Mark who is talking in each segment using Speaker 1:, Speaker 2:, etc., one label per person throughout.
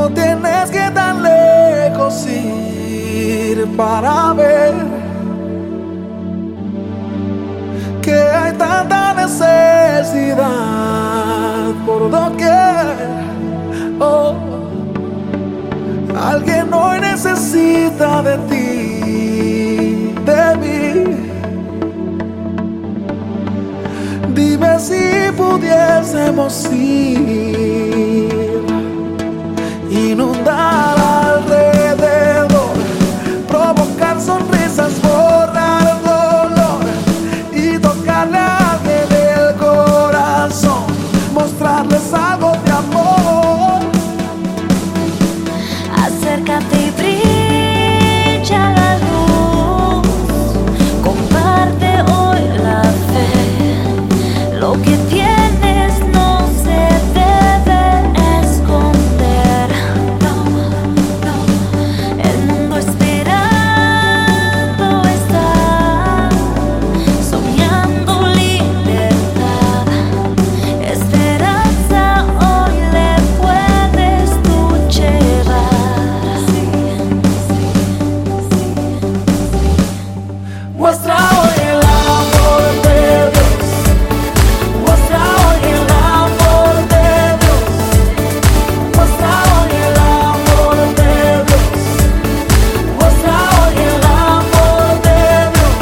Speaker 1: No tienes que tan lejos ir para ver que hay tanta necesidad por doquier. Oh, alguien hoy necesita de ti, de mí. Dime si pudiésemos ir, inundar alrededor, provocar sonrisas, borrar dolor y tocarle a alguien el corazón, mostrarles algo de amor.
Speaker 2: Acércate y brilla la luz, comparte hoy la fe. Lo que tienes no se debe esconder. No, no. El mundo esperando está, soñando libertad. Esperanza hoy le puedes tú llevar. Sí, sí, sí, sí.
Speaker 1: Muestra hoy el amor de Dios. Muestra hoy el amor de Dios. Muestra hoy el amor de Dios. Muestra hoy el amor de Dios.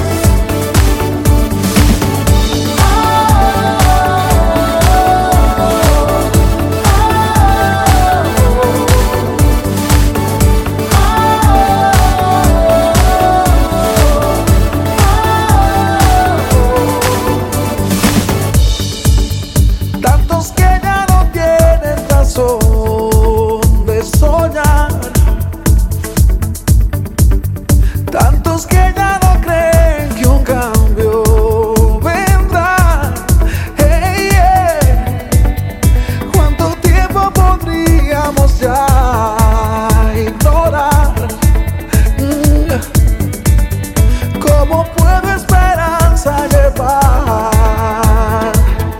Speaker 1: Tantos que ya no tienen razón de soñar, tantos que ya no creen que un cambio vendrá. Hey, yeah. ¿Cuánto tiempo podríamos ya ignorar? ¿Cómo puedo esperanza llevar?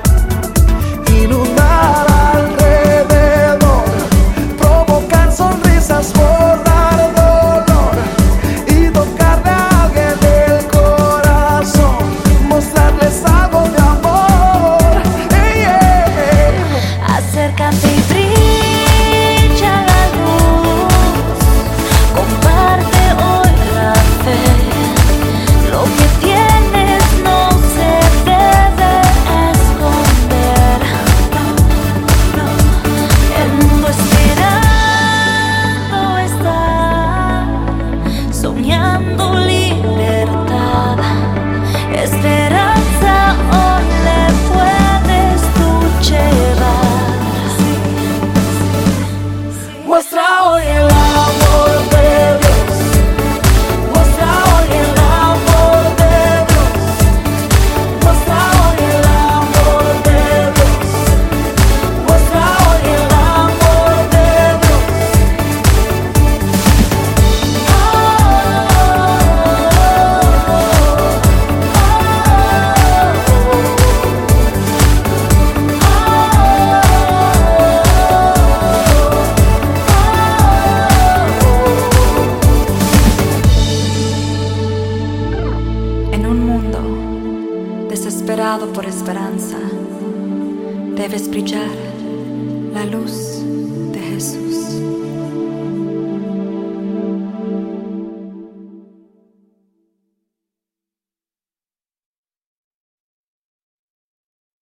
Speaker 1: Inundar alrededor, provocar sonrisas, borrar dolor y tocarle a alguien el corazón, mostrarles algo de amor. Hey, yeah.
Speaker 2: Acércate y brilla la luz, comparte hoy la fe. Lo que tienes no se debe esconder. No, no. El mundo esperando está, soñando libertad. Esperanza hoy le puedes tú llevar. Sí, sí, sí.
Speaker 1: Muestra hoy el amor de Dios. Muestra hoy el amor de Dios. Muestra hoy el amor de Dios. Muestra hoy el amor de Dios.
Speaker 2: En un mundo desesperado por esperanza, debes brillar la luz de Jesús.